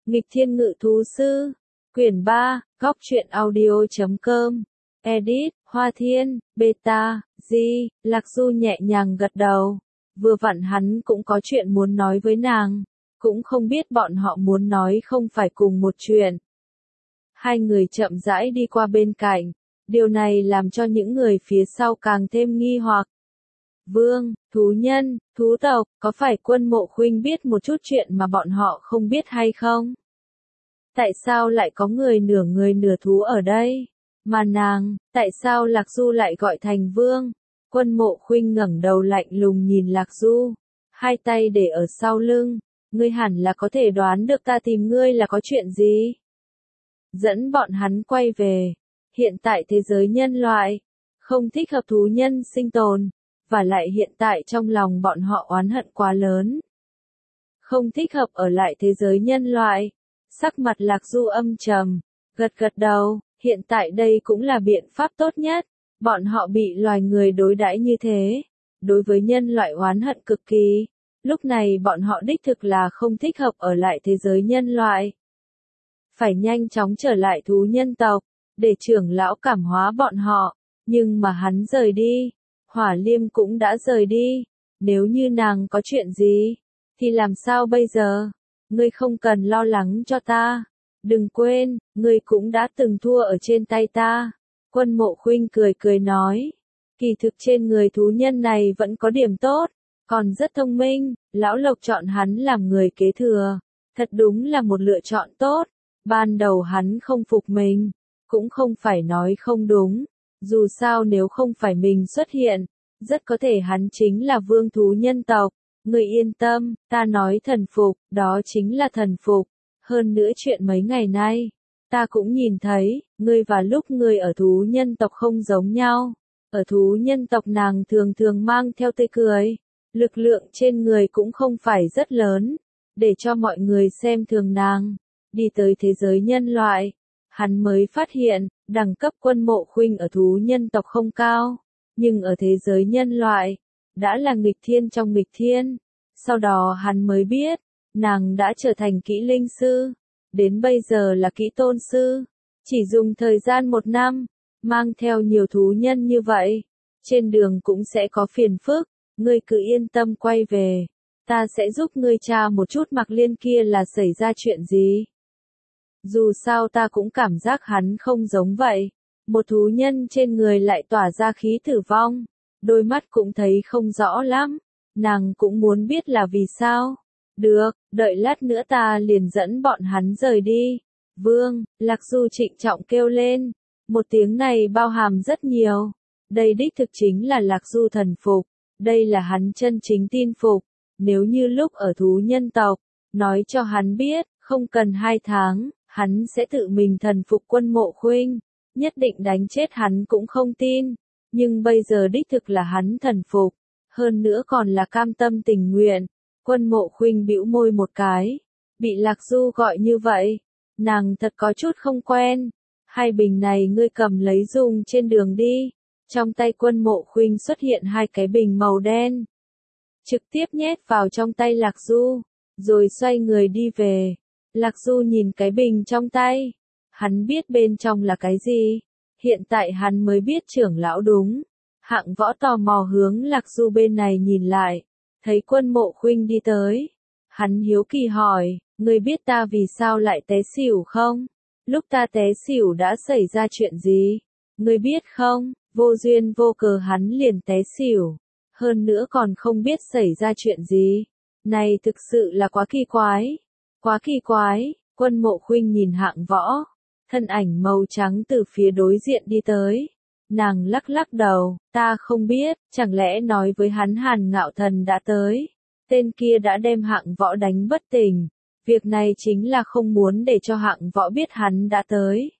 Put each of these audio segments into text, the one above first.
Nghịch Thiên Ngự Thú Sư, quyển 3, góc truyện audio.com, edit, Hoa Thiên, beta, Lạc Du nhẹ nhàng gật đầu, vừa vặn hắn cũng có chuyện muốn nói với nàng, cũng không biết bọn họ muốn nói không phải cùng một chuyện. Hai người chậm rãi đi qua bên cạnh, điều này làm cho những người phía sau càng thêm nghi hoặc. Vương, thú nhân, thú tộc, có phải Quân Mộ Khuynh biết một chút chuyện mà bọn họ không biết hay không? Tại sao lại có người nửa thú ở đây? Mà nàng, tại sao Lạc Du lại gọi thành Vương? Quân Mộ Khuynh ngẩng đầu lạnh lùng nhìn Lạc Du, hai tay để ở sau lưng, ngươi hẳn là có thể đoán được ta tìm ngươi là có chuyện gì? Dẫn bọn hắn quay về, hiện tại thế giới nhân loại, không thích hợp thú nhân sinh tồn, và lại hiện tại trong lòng bọn họ oán hận quá lớn. Không thích hợp ở lại thế giới nhân loại, sắc mặt Lạc Du âm trầm, gật đầu, hiện tại đây cũng là biện pháp tốt nhất, bọn họ bị loài người đối đãi như thế, đối với nhân loại oán hận cực kỳ, lúc này bọn họ đích thực là không thích hợp ở lại thế giới nhân loại. Phải nhanh chóng trở lại thú nhân tộc, để trưởng lão cảm hóa bọn họ, nhưng mà hắn rời đi, Hỏa Liêm cũng đã rời đi, nếu như nàng có chuyện gì, thì làm sao bây giờ? Ngươi không cần lo lắng cho ta, đừng quên, ngươi cũng đã từng thua ở trên tay ta. Quân Mộ Khuynh cười nói, kỳ thực trên người thú nhân này vẫn có điểm tốt, còn rất thông minh, lão Lộc chọn hắn làm người kế thừa, thật đúng là một lựa chọn tốt. Ban đầu hắn không phục mình, cũng không phải nói không đúng, dù sao nếu không phải mình xuất hiện, rất có thể hắn chính là vương thú nhân tộc. Ngươi yên tâm, ta nói thần phục, đó chính là thần phục. Hơn nữa chuyện mấy ngày nay, ta cũng nhìn thấy, ngươi và lúc ngươi ở thú nhân tộc không giống nhau. Ở thú nhân tộc nàng thường mang theo tươi cười, lực lượng trên người cũng không phải rất lớn, để cho mọi người xem thường nàng. Đi tới thế giới nhân loại, hắn mới phát hiện, đẳng cấp Quân Mộ Khuynh ở thú nhân tộc không cao, nhưng ở thế giới nhân loại, đã là nghịch thiên trong nghịch thiên. Sau đó hắn mới biết, nàng đã trở thành kỹ linh sư, đến bây giờ là kỹ tôn sư, chỉ dùng thời gian 1 năm, mang theo nhiều thú nhân như vậy, trên đường cũng sẽ có phiền phức, ngươi cứ yên tâm quay về, ta sẽ giúp ngươi tra một chút Mạc Liên kia là xảy ra chuyện gì. Dù sao ta cũng cảm giác hắn không giống vậy, một thú nhân trên người lại tỏa ra khí tử vong, đôi mắt cũng thấy không rõ lắm, nàng cũng muốn biết là vì sao. Được, đợi lát nữa ta liền dẫn bọn hắn rời đi. Vương, Lạc Du trịnh trọng kêu lên, một tiếng này bao hàm rất nhiều, đây đích thực chính là Lạc Du thần phục, đây là hắn chân chính tin phục, nếu như lúc ở thú nhân tộc, nói cho hắn biết, không cần 2 tháng, hắn sẽ tự mình thần phục Quân Mộ Khuynh, nhất định đánh chết hắn cũng không tin, nhưng bây giờ đích thực là hắn thần phục, hơn nữa còn là cam tâm tình nguyện. Quân Mộ Khuynh bĩu môi một cái, bị Lạc Du gọi như vậy, nàng thật có chút không quen. 2 bình này ngươi cầm lấy dùng trên đường đi. Trong tay Quân Mộ Khuynh xuất hiện 2 cái bình màu đen, trực tiếp nhét vào trong tay Lạc Du, rồi xoay người đi về. Lạc Du nhìn cái bình trong tay, hắn biết bên trong là cái gì, hiện tại hắn mới biết trưởng lão đúng. Hạng Võ tò mò hướng Lạc Du bên này nhìn lại, thấy Quân Mộ Khuynh đi tới, hắn hiếu kỳ hỏi, ngươi biết ta vì sao lại té xỉu không? Lúc ta té xỉu đã xảy ra chuyện gì? Ngươi biết không, vô duyên vô cớ hắn liền té xỉu, hơn nữa còn không biết xảy ra chuyện gì. Này thực sự là quá kỳ quái. Quá kỳ quái. Quân Mộ Khuynh nhìn Hạng Võ, thân ảnh màu trắng từ phía đối diện đi tới. Nàng lắc đầu, ta không biết, chẳng lẽ nói với hắn Hàn Ngạo Thần đã tới. Tên kia đã đem Hạng Võ đánh bất tỉnh. Việc này chính là không muốn để cho Hạng Võ biết hắn đã tới.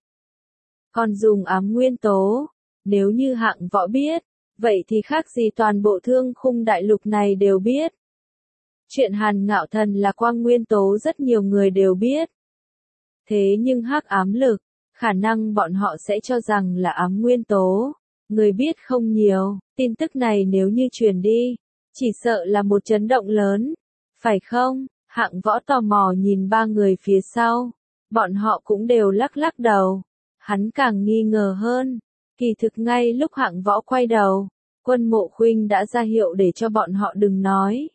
Còn dùng ám nguyên tố, nếu như Hạng Võ biết, vậy thì khác gì toàn bộ Thương Khung đại lục này đều biết. Chuyện Hàn Ngạo Thần là quang nguyên tố rất nhiều người đều biết. Thế nhưng hắc ám lực, khả năng bọn họ sẽ cho rằng là ám nguyên tố. Người biết không nhiều, tin tức này nếu như truyền đi, chỉ sợ là một chấn động lớn. Phải không? Hạng Võ tò mò nhìn ba người phía sau, bọn họ cũng đều lắc lắc đầu. Hắn càng nghi ngờ hơn, kỳ thực ngay lúc Hạng Võ quay đầu, Quân Mộ Khuynh đã ra hiệu để cho bọn họ đừng nói.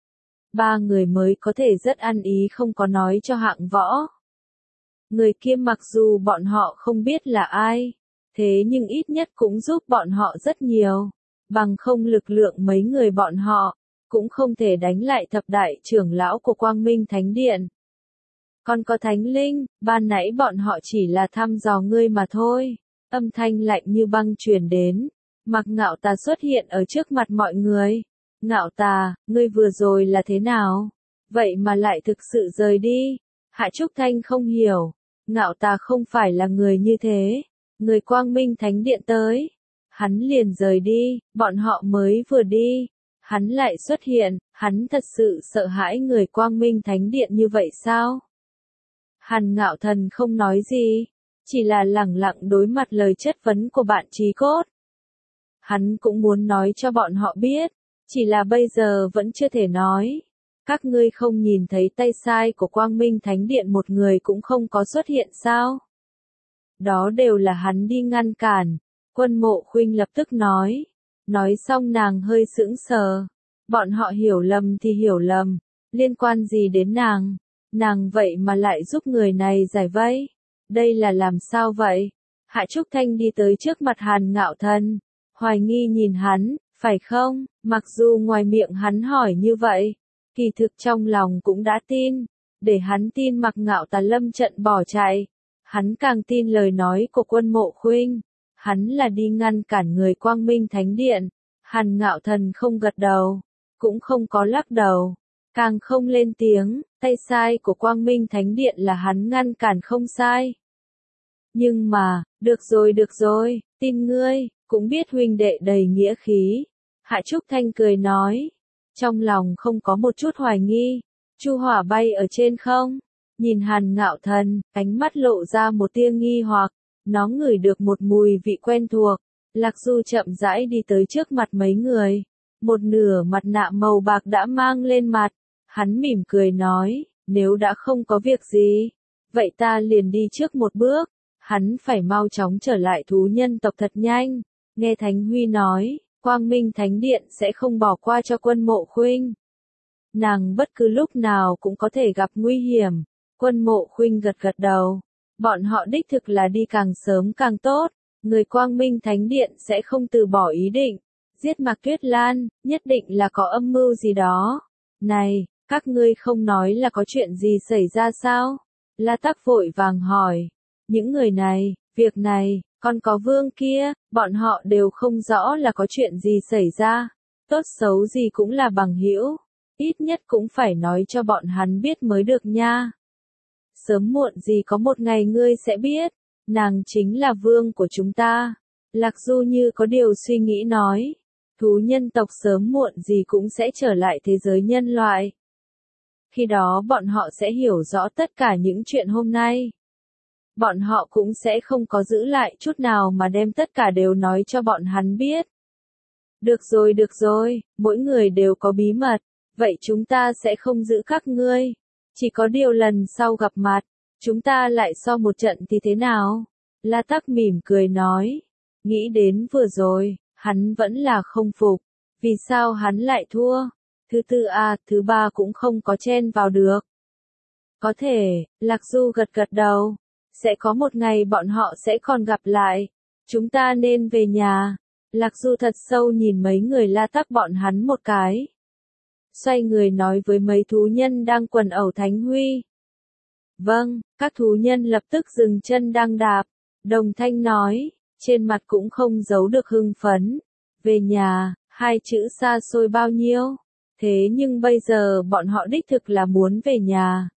Ba người mới có thể rất ăn ý không có nói cho Hạng Võ. Người kia mặc dù bọn họ không biết là ai, thế nhưng ít nhất cũng giúp bọn họ rất nhiều, bằng không lực lượng mấy người bọn họ, cũng không thể đánh lại thập đại trưởng lão của Quang Minh Thánh Điện. Còn có Thánh Linh, ban nãy bọn họ chỉ là thăm dò ngươi mà thôi. Âm thanh lạnh như băng truyền đến, Mạc Ngạo Tà xuất hiện ở trước mặt mọi người. Ngạo Tà, ngươi vừa rồi là thế nào? Vậy mà lại thực sự rời đi. Hạ Trúc Thanh không hiểu, Ngạo Tà không phải là người như thế. Người Quang Minh Thánh Điện tới, hắn liền rời đi, bọn họ mới vừa đi. Hắn lại xuất hiện, hắn thật sự sợ hãi người Quang Minh Thánh Điện như vậy sao? Hàn Ngạo Thần không nói gì, chỉ là lẳng lặng đối mặt lời chất vấn của bạn Chí Cốt. Hắn cũng muốn nói cho bọn họ biết, chỉ là bây giờ vẫn chưa thể nói. Các ngươi không nhìn thấy tay sai của Quang Minh Thánh Điện một người cũng không có xuất hiện sao? Đó đều là hắn đi ngăn cản. Quân Mộ Khuynh lập tức nói. Nói xong nàng hơi sững sờ. Bọn họ hiểu lầm thì hiểu lầm, liên quan gì đến nàng? Nàng vậy mà lại giúp người này giải vây. Đây là làm sao vậy? Hạ Trúc Thanh đi tới trước mặt Hàn Ngạo Thần, hoài nghi nhìn hắn, phải không? Mặc dù ngoài miệng hắn hỏi như vậy, kỳ thực trong lòng cũng đã tin. Để hắn tin Mạc Ngạo Tà lâm trận bỏ chạy, hắn càng tin lời nói của Quân Mộ Khuynh. Hắn là đi ngăn cản người Quang Minh Thánh Điện. Hàn Ngạo Thần không gật đầu, cũng không có lắc đầu, càng không lên tiếng. Tay sai của Quang Minh Thánh Điện là hắn ngăn cản không sai. Nhưng mà, được rồi, tin ngươi, cũng biết huynh đệ đầy nghĩa khí. Hạ Trúc Thanh cười nói, trong lòng không có một chút hoài nghi. Chu hỏa bay ở trên không, nhìn Hàn Ngạo Thần, ánh mắt lộ ra một tia nghi hoặc, nó ngửi được một mùi vị quen thuộc. Lạc Du chậm rãi đi tới trước mặt mấy người, một nửa mặt nạ màu bạc đã mang lên mặt. Hắn mỉm cười nói, nếu đã không có việc gì, vậy ta liền đi trước một bước. Hắn phải mau chóng trở lại thú nhân tộc thật nhanh. Nghe Thánh Huy nói, Quang Minh Thánh Điện sẽ không bỏ qua cho Quân Mộ Khuynh. Nàng bất cứ lúc nào cũng có thể gặp nguy hiểm. Quân Mộ Khuynh gật gật đầu. Bọn họ đích thực là đi càng sớm càng tốt. Người Quang Minh Thánh Điện sẽ không từ bỏ ý định giết Mạc Tuyết Lan, nhất định là có âm mưu gì đó. Này, các ngươi không nói là có chuyện gì xảy ra sao? La Tắc vội vàng hỏi. Những người này, việc này, còn có Vương kia, bọn họ đều không rõ là có chuyện gì xảy ra. Tốt xấu gì cũng là bằng hữu, ít nhất cũng phải nói cho bọn hắn biết mới được nha. Sớm muộn gì có một ngày ngươi sẽ biết, nàng chính là Vương của chúng ta. Lạc Du như có điều suy nghĩ nói. Thú nhân tộc sớm muộn gì cũng sẽ trở lại thế giới nhân loại. Khi đó bọn họ sẽ hiểu rõ tất cả những chuyện hôm nay. Bọn họ cũng sẽ không có giữ lại chút nào mà đem tất cả đều nói cho bọn hắn biết. Được rồi, mỗi người đều có bí mật, vậy chúng ta sẽ không giữ các ngươi. Chỉ có điều lần sau gặp mặt, chúng ta lại so một trận thì thế nào? La Tắc mỉm cười nói. Nghĩ đến vừa rồi, hắn vẫn là không phục. Vì sao hắn lại thua? Thứ tư thứ ba cũng không có chen vào được. Có thể, Lạc Du gật gật đầu. Sẽ có một ngày bọn họ sẽ còn gặp lại. Chúng ta nên về nhà. Lạc Du thật sâu nhìn mấy người La Tắc bọn hắn một cái. Xoay người nói với mấy thú nhân đang quần ẩu Thánh Huy. Vâng, các thú nhân lập tức dừng chân đang đạp. Đồng thanh nói, trên mặt cũng không giấu được hưng phấn. Về nhà, hai chữ xa xôi bao nhiêu. Thế nhưng bây giờ bọn họ đích thực là muốn về nhà.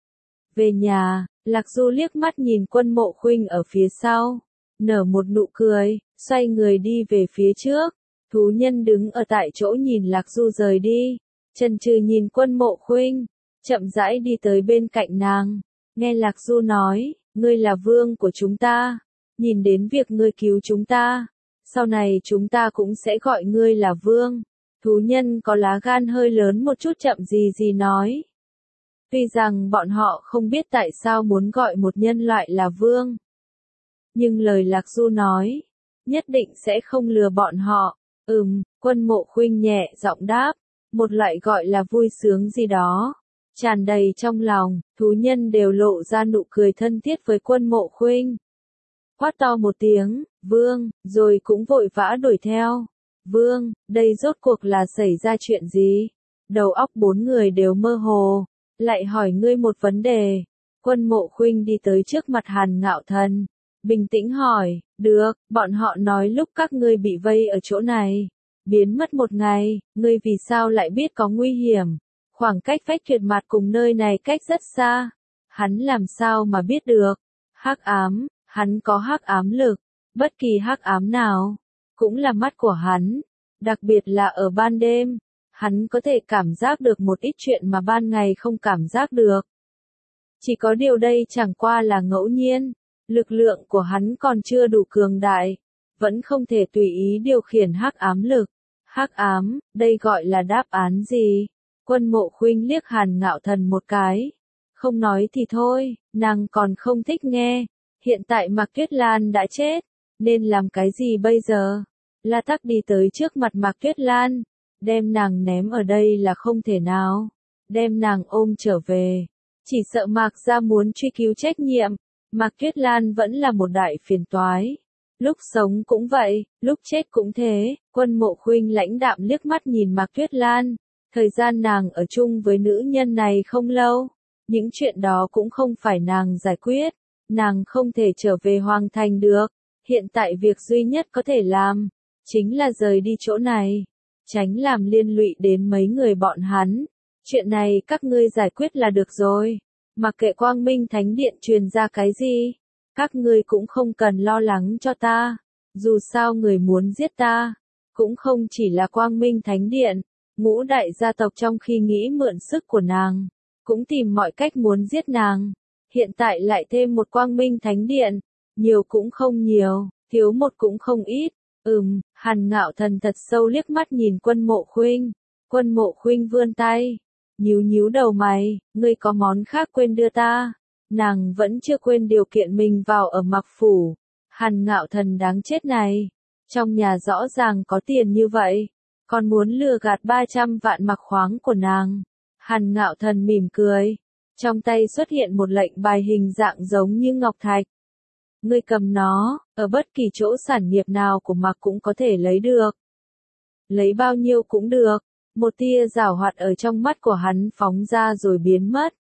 Về nhà, Lạc Du liếc mắt nhìn Quân Mộ Khuynh ở phía sau, nở một nụ cười, xoay người đi về phía trước. Thú nhân đứng ở tại chỗ nhìn Lạc Du rời đi, chần chừ nhìn Quân Mộ Khuynh, chậm rãi đi tới bên cạnh nàng. Nghe Lạc Du nói, ngươi là Vương của chúng ta, nhìn đến việc ngươi cứu chúng ta, sau này chúng ta cũng sẽ gọi ngươi là Vương. Thú nhân có lá gan hơi lớn một chút chậm gì nói. Tuy rằng bọn họ không biết tại sao muốn gọi một nhân loại là vương. Nhưng lời Lạc Du nói, nhất định sẽ không lừa bọn họ. Quân Mộ Khuynh nhẹ giọng đáp, một loại gọi là vui sướng gì đó, tràn đầy trong lòng, thú nhân đều lộ ra nụ cười thân thiết với Quân Mộ Khuynh. Quát to một tiếng, vương, rồi cũng vội vã đuổi theo. Vương, đây rốt cuộc là xảy ra chuyện gì? Đầu óc bốn người đều mơ hồ, lại hỏi ngươi một vấn đề. Quân Mộ Khuynh đi tới trước mặt Hàn Ngạo Thần, bình tĩnh hỏi, được, bọn họ nói lúc các ngươi bị vây ở chỗ này, biến mất một ngày, ngươi vì sao lại biết có nguy hiểm? Khoảng cách Phách Tuyệt Mặt cùng nơi này cách rất xa, hắn làm sao mà biết được? Hắc ám, hắn có hắc ám lực, bất kỳ hắc ám nào, cũng là mắt của hắn, đặc biệt là ở ban đêm, hắn có thể cảm giác được một ít chuyện mà ban ngày không cảm giác được. Chỉ có điều đây chẳng qua là ngẫu nhiên, lực lượng của hắn còn chưa đủ cường đại, vẫn không thể tùy ý điều khiển hắc ám lực. Hắc ám, đây gọi là đáp án gì? Quân Mộ Khuynh liếc Hàn Ngạo Thần một cái. Không nói thì thôi, nàng còn không thích nghe. Hiện tại Mạc Tuyết Lan đã chết, nên làm cái gì bây giờ? La Tắc đi tới trước mặt Mạc Tuyết Lan, đem nàng ném ở đây là không thể nào. Đem nàng ôm trở về, chỉ sợ Mạc gia muốn truy cứu trách nhiệm. Mạc Tuyết Lan vẫn là một đại phiền toái. Lúc sống cũng vậy, lúc chết cũng thế. Quân Mộ Khuynh lãnh đạm liếc mắt nhìn Mạc Tuyết Lan. Thời gian nàng ở chung với nữ nhân này không lâu. Những chuyện đó cũng không phải nàng giải quyết. Nàng không thể trở về Hoàng Thành được. Hiện tại việc duy nhất có thể làm, chính là rời đi chỗ này. Tránh làm liên lụy đến mấy người bọn hắn. Chuyện này các ngươi giải quyết là được rồi. Mặc kệ Quang Minh Thánh Điện truyền ra cái gì, các ngươi cũng không cần lo lắng cho ta. Dù sao người muốn giết ta, cũng không chỉ là Quang Minh Thánh Điện. Ngũ đại gia tộc trong khi nghĩ mượn sức của nàng, cũng tìm mọi cách muốn giết nàng. Hiện tại lại thêm một Quang Minh Thánh Điện, nhiều cũng không nhiều, thiếu một cũng không ít. Hàn Ngạo Thần thật sâu liếc mắt nhìn Quân Mộ Khuynh. Quân Mộ Khuynh vươn tay, nhíu nhíu đầu mày, ngươi có món khác quên đưa ta. Nàng vẫn chưa quên điều kiện mình vào ở Mặc Phủ. Hàn Ngạo Thần đáng chết này, trong nhà rõ ràng có tiền như vậy, còn muốn lừa gạt 300 vạn Mặc Khoáng của nàng. Hàn Ngạo Thần mỉm cười, trong tay xuất hiện một lệnh bài hình dạng giống như ngọc thạch. Ngươi cầm nó, ở bất kỳ chỗ sản nghiệp nào của Mặc cũng có thể lấy được. Lấy bao nhiêu cũng được. Một tia giảo hoạt ở trong mắt của hắn phóng ra rồi biến mất.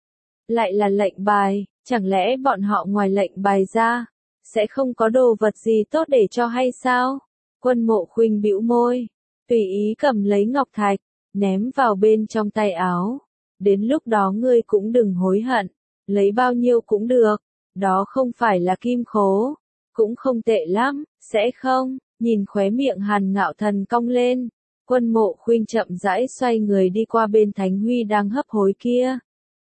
Lại là lệnh bài, chẳng lẽ bọn họ ngoài lệnh bài ra, sẽ không có đồ vật gì tốt để cho hay sao? Quân Mộ Khuynh bĩu môi, tùy ý cầm lấy ngọc thạch, ném vào bên trong tay áo. Đến lúc đó ngươi cũng đừng hối hận, lấy bao nhiêu cũng được, đó không phải là kim khố, cũng không tệ lắm, sẽ không? Nhìn khóe miệng Hàn Ngạo Thần cong lên. Quân Mộ Khuynh chậm rãi xoay người đi qua bên Thánh Huy đang hấp hối kia.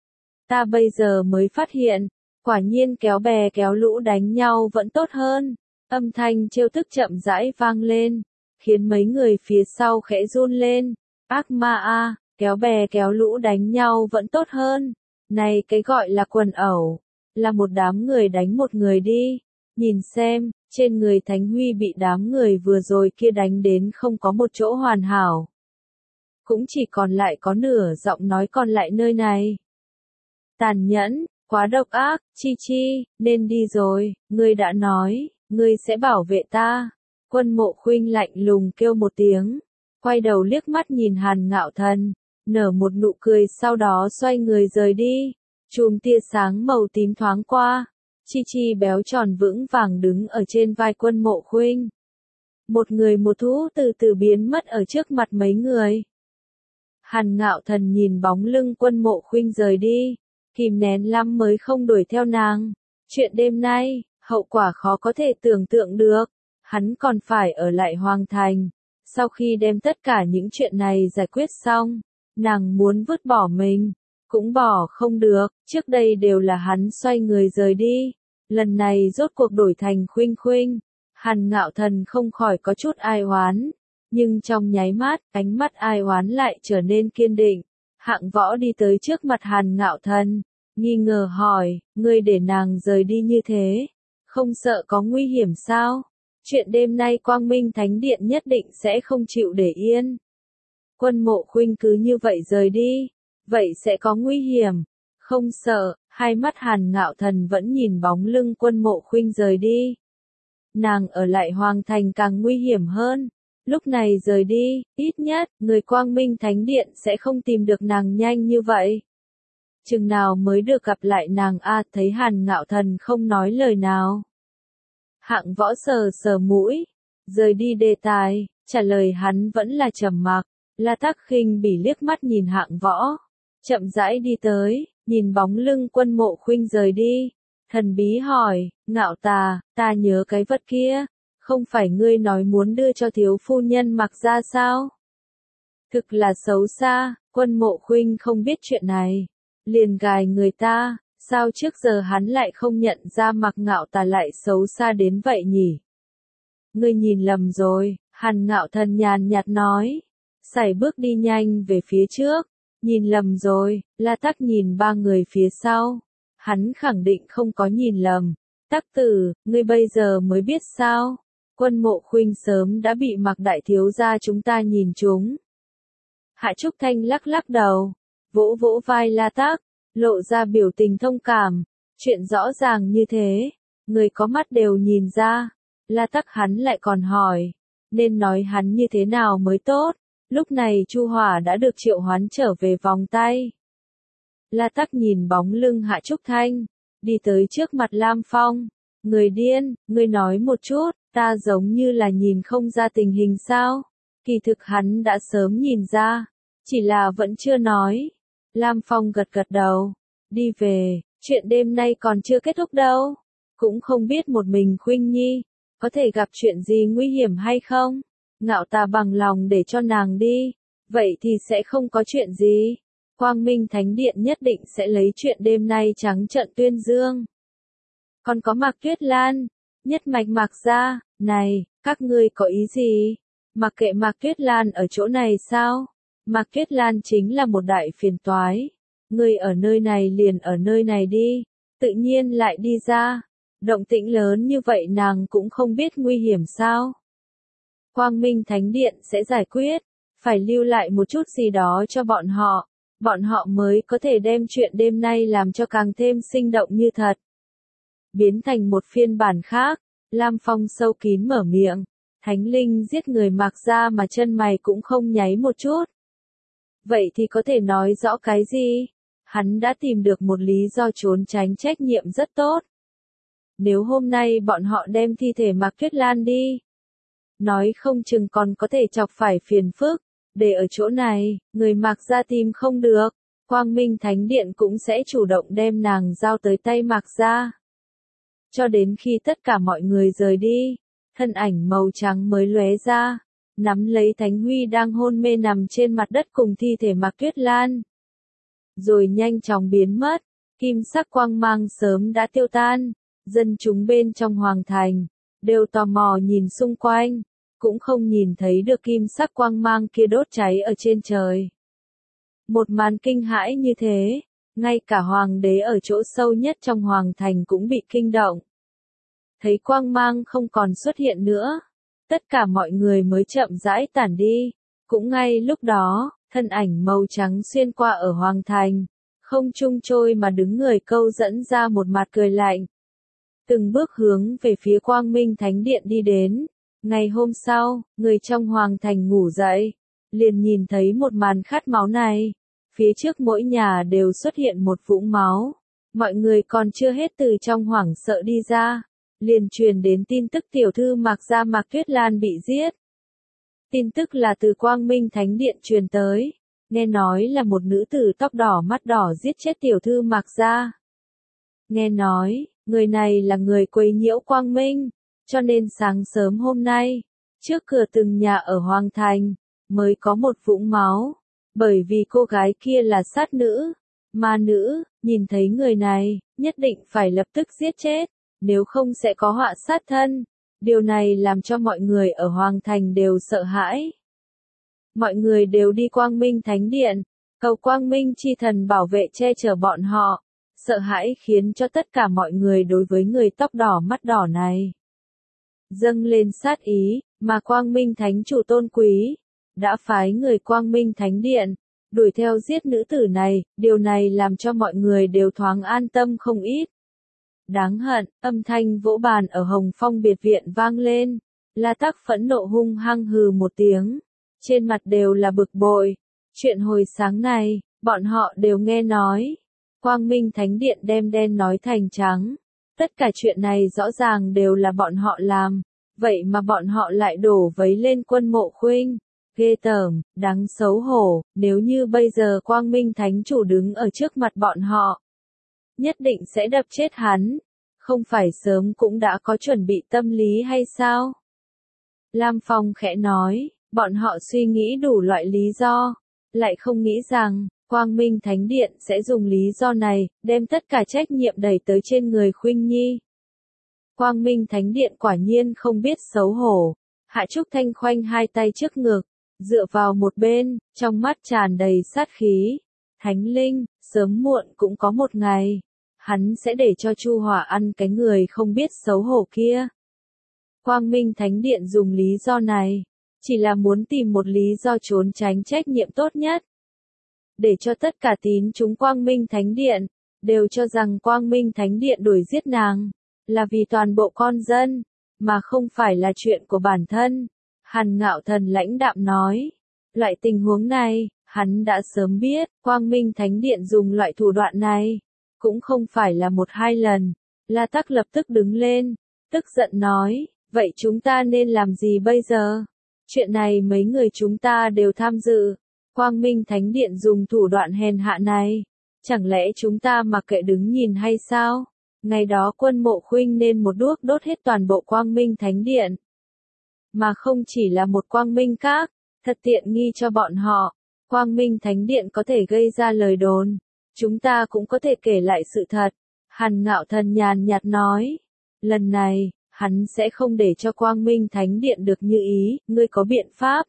Ta bây giờ mới phát hiện, quả nhiên kéo bè kéo lũ đánh nhau vẫn tốt hơn. Âm thanh trêu tức chậm rãi vang lên, khiến mấy người phía sau khẽ run lên. Ác ma a, kéo bè kéo lũ đánh nhau vẫn tốt hơn. Này cái gọi là quần ẩu, là một đám người đánh một người đi. Nhìn xem, trên người Thánh Huy bị đám người vừa rồi kia đánh đến không có một chỗ hoàn hảo. Cũng chỉ còn lại có nửa giọng nói còn lại nơi này. Tàn nhẫn, quá độc ác, Chi Chi, nên đi rồi, ngươi đã nói, ngươi sẽ bảo vệ ta. Quân Mộ Khuynh lạnh lùng kêu một tiếng, quay đầu liếc mắt nhìn Hàn Ngạo Thần, nở một nụ cười sau đó xoay người rời đi. Chùm tia sáng màu tím thoáng qua. Chi Chi béo tròn vững vàng đứng ở trên vai Quân Mộ Khuynh. Một người một thú từ từ biến mất ở trước mặt mấy người. Hàn Ngạo Thần nhìn bóng lưng Quân Mộ Khuynh rời đi, kìm nén lắm mới không đuổi theo nàng. Chuyện đêm nay, hậu quả khó có thể tưởng tượng được. Hắn còn phải ở lại Hoàng Thành. Sau khi đem tất cả những chuyện này giải quyết xong, nàng muốn vứt bỏ mình, cũng bỏ không được. Trước đây đều là hắn xoay người rời đi. Lần này rốt cuộc đổi thành Khuynh Khuynh. Hàn Ngạo Thần không khỏi có chút ai oán. Nhưng trong nháy mắt, ánh mắt ai oán lại trở nên kiên định. Hạng Võ đi tới trước mặt Hàn Ngạo Thần, nghi ngờ hỏi, ngươi để nàng rời đi như thế, không sợ có nguy hiểm sao? Chuyện đêm nay Quang Minh Thánh Điện nhất định sẽ không chịu để yên. Quân Mộ Khuynh cứ như vậy rời đi, vậy sẽ có nguy hiểm. Không sợ, hai mắt Hàn Ngạo Thần vẫn nhìn bóng lưng Quân Mộ Khuynh rời đi. Nàng ở lại Hoàng Thành càng nguy hiểm hơn. Lúc này rời đi, ít nhất, người Quang Minh Thánh Điện sẽ không tìm được nàng nhanh như vậy. Chừng nào mới được gặp lại nàng thấy Hàn Ngạo Thần không nói lời nào. Hạng Võ sờ sờ mũi, rời đi đề tài, trả lời hắn vẫn là trầm mặc. La Tắc khinh bỉ liếc mắt nhìn Hạng Võ, chậm rãi đi tới, nhìn bóng lưng Quân Mộ Khuynh rời đi, thần bí hỏi, Ngạo ta nhớ cái vật kia, không phải ngươi nói muốn đưa cho thiếu phu nhân mặc ra sao? Thực là xấu xa, Quân Mộ Khuynh không biết chuyện này, liền gài người ta, sao trước giờ hắn lại không nhận ra Mạc Ngạo Tà lại xấu xa đến vậy nhỉ? Ngươi nhìn lầm rồi, Hàn Ngạo Thần nhàn nhạt nói, sải bước đi nhanh về phía trước, nhìn lầm rồi. La Tắc nhìn ba người phía sau, hắn khẳng định không có nhìn lầm. Tắc Tử, ngươi bây giờ mới biết sao? Quân Mộ Khuynh sớm đã bị Mạc đại thiếu gia chúng ta nhìn trúng. Hạ Trúc Thanh lắc lắc đầu, vỗ vỗ vai La Tắc, lộ ra biểu tình thông cảm, chuyện rõ ràng như thế, người có mắt đều nhìn ra. La Tắc hắn lại còn hỏi, nên nói hắn như thế nào mới tốt. Lúc này Chu Hỏa đã được triệu hoán trở về vòng tay. La Tắc nhìn bóng lưng Hạ Trúc Thanh, đi tới trước mặt Lam Phong, người điên, ngươi nói một chút, ta giống như là nhìn không ra tình hình sao? Kỳ thực hắn đã sớm nhìn ra, chỉ là vẫn chưa nói. Lam Phong gật gật đầu, đi về, chuyện đêm nay còn chưa kết thúc đâu, cũng không biết một mình Khuynh Nhi, có thể gặp chuyện gì nguy hiểm hay không? Ngạo Tà bằng lòng để cho nàng đi, vậy thì sẽ không có chuyện gì. Quang Minh Thánh Điện nhất định sẽ lấy chuyện đêm nay trắng trợn tuyên dương. Còn có Mạc Tuyết Lan, nhất mạch Mạc gia, này, các ngươi có ý gì? Mặc kệ Mạc Tuyết Lan ở chỗ này sao? Mạc Tuyết Lan chính là một đại phiền toái. Ngươi ở nơi này liền ở nơi này đi, tự nhiên lại đi ra. Động tĩnh lớn như vậy nàng cũng không biết nguy hiểm sao? Quang Minh Thánh Điện sẽ giải quyết, phải lưu lại một chút gì đó cho bọn họ mới có thể đem chuyện đêm nay làm cho càng thêm sinh động như thật. Biến thành một phiên bản khác, Lam Phong sâu kín mở miệng, Thánh Linh giết người Mạc gia mà chân mày cũng không nháy một chút. Vậy thì có thể nói rõ cái gì? Hắn đã tìm được một lý do trốn tránh trách nhiệm rất tốt. Nếu hôm nay bọn họ đem thi thể Mạc Tuyết Lan đi, nói không chừng còn có thể chọc phải phiền phức, để ở chỗ này, người Mạc gia tìm không được, Quang Minh Thánh Điện cũng sẽ chủ động đem nàng giao tới tay Mạc gia. Cho đến khi tất cả mọi người rời đi, thân ảnh màu trắng mới lóe ra, nắm lấy Thánh Huy đang hôn mê nằm trên mặt đất cùng thi thể Mạc Tuyết Lan. Rồi nhanh chóng biến mất, kim sắc quang mang sớm đã tiêu tan, dân chúng bên trong hoàng thành, đều tò mò nhìn xung quanh, cũng không nhìn thấy được kim sắc quang mang kia đốt cháy ở trên trời. Một màn kinh hãi như thế, ngay cả hoàng đế ở chỗ sâu nhất trong hoàng thành cũng bị kinh động. Thấy quang mang không còn xuất hiện nữa, tất cả mọi người mới chậm rãi tản đi, cũng ngay lúc đó, thân ảnh màu trắng xuyên qua ở hoàng thành, không trung trôi mà đứng người câu dẫn ra một mặt cười lạnh. Từng bước hướng về phía Quang Minh Thánh Điện đi đến. Ngày hôm sau, người trong hoàng thành ngủ dậy, liền nhìn thấy một màn khát máu này. Phía trước mỗi nhà đều xuất hiện một vũng máu. Mọi người còn chưa hết từ trong hoảng sợ đi ra, liền truyền đến tin tức tiểu thư Mạc gia Mạc Tuyết Lan bị giết. Tin tức là từ Quang Minh Thánh Điện truyền tới, nghe nói là một nữ tử tóc đỏ mắt đỏ giết chết tiểu thư Mạc gia. Nghe nói, người này là người quấy nhiễu Quang Minh, cho nên sáng sớm hôm nay, trước cửa từng nhà ở Hoàng Thành, mới có một vũng máu, bởi vì cô gái kia là sát nữ, ma nữ, nhìn thấy người này, nhất định phải lập tức giết chết, nếu không sẽ có họa sát thân. Điều này làm cho mọi người ở Hoàng Thành đều sợ hãi. Mọi người đều đi Quang Minh Thánh Điện, Cầu Quang Minh chi thần bảo vệ che chở bọn họ. Sợ hãi khiến cho tất cả mọi người đối với người tóc đỏ mắt đỏ này dâng lên sát ý, mà Quang Minh Thánh Chủ tôn quý đã phái người Quang Minh Thánh Điện đuổi theo giết nữ tử này, điều này làm cho mọi người đều thoáng an tâm không ít. Đáng hận, âm thanh vỗ bàn ở Hồng Phong biệt viện vang lên, La Tắc phẫn nộ hung hăng hừ một tiếng, trên mặt đều là bực bội. Chuyện hồi sáng này, bọn họ đều nghe nói, Quang Minh Thánh Điện đem đen nói thành trắng, tất cả chuyện này rõ ràng đều là bọn họ làm, vậy mà bọn họ lại đổ vấy lên Quân Mộ Khuynh. Ghê tởm, đáng xấu hổ, nếu như bây giờ Quang Minh Thánh Chủ đứng ở trước mặt bọn họ, nhất định sẽ đập chết hắn, không phải sớm cũng đã có chuẩn bị tâm lý hay sao? Lam Phong khẽ nói, bọn họ suy nghĩ đủ loại lý do, lại không nghĩ rằng, Quang Minh Thánh Điện sẽ dùng lý do này, đem tất cả trách nhiệm đẩy tới trên người Khuynh Nhi. Quang Minh Thánh Điện quả nhiên không biết xấu hổ. Hạ Trúc Thanh khoanh hai tay trước ngực, dựa vào một bên, trong mắt tràn đầy sát khí. Thánh Linh, sớm muộn cũng có một ngày, hắn sẽ để cho Chu Hỏa ăn cái người không biết xấu hổ kia. Quang Minh Thánh Điện dùng lý do này, chỉ là muốn tìm một lý do trốn tránh trách nhiệm tốt nhất. Để cho tất cả tín chúng Quang Minh Thánh Điện, đều cho rằng Quang Minh Thánh Điện đuổi giết nàng, là vì toàn bộ con dân, mà không phải là chuyện của bản thân. Hàn Ngạo Thần lãnh đạm nói, loại tình huống này, hắn đã sớm biết, Quang Minh Thánh Điện dùng loại thủ đoạn này, cũng không phải là một hai lần. La Tắc lập tức đứng lên, tức giận nói, vậy chúng ta nên làm gì bây giờ? Chuyện này mấy người chúng ta đều tham dự. Quang Minh Thánh Điện dùng thủ đoạn hèn hạ này, chẳng lẽ chúng ta mặc kệ đứng nhìn hay sao? Ngày đó Quân Mộ Khuynh nên một đuốc đốt hết toàn bộ Quang Minh Thánh Điện. Mà không chỉ là một Quang Minh Các, thật tiện nghi cho bọn họ. Quang Minh Thánh Điện có thể gây ra lời đồn, chúng ta cũng có thể kể lại sự thật. Hàn Ngạo Thần nhàn nhạt nói, lần này, hắn sẽ không để cho Quang Minh Thánh Điện được như ý, ngươi có biện pháp?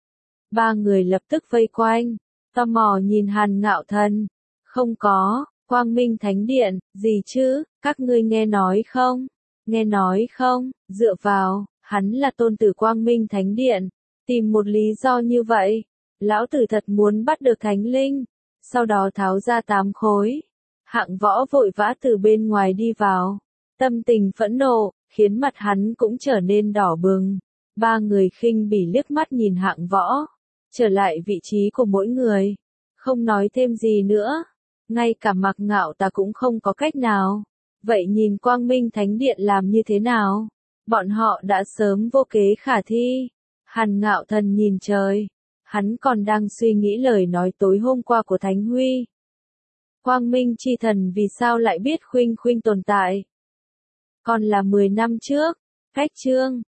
Ba người lập tức vây quanh, tò mò nhìn Hàn Ngạo Thần. Không có, Quang Minh Thánh Điện, gì chứ, các ngươi nghe nói không? Nghe nói không, dựa vào, hắn là tôn tử Quang Minh Thánh Điện, tìm một lý do như vậy, lão tử thật muốn bắt được Thánh Linh, sau đó tháo ra 8 khối. Hạng Võ vội vã từ bên ngoài đi vào, tâm tình phẫn nộ, khiến mặt hắn cũng trở nên đỏ bừng. Ba người khinh bỉ liếc mắt nhìn Hạng Võ, trở lại vị trí của mỗi người, không nói thêm gì nữa. Ngay cả Mạc Ngạo ta cũng không có cách nào. Vậy nhìn Quang Minh Thánh Điện làm như thế nào? Bọn họ đã sớm vô kế khả thi. Hàn Ngạo Thần nhìn trời. Hắn còn đang suy nghĩ lời nói tối hôm qua của Thánh Huy. Quang Minh chi thần vì sao lại biết Khuynh Khuynh tồn tại? Còn là 10 năm trước, cách chương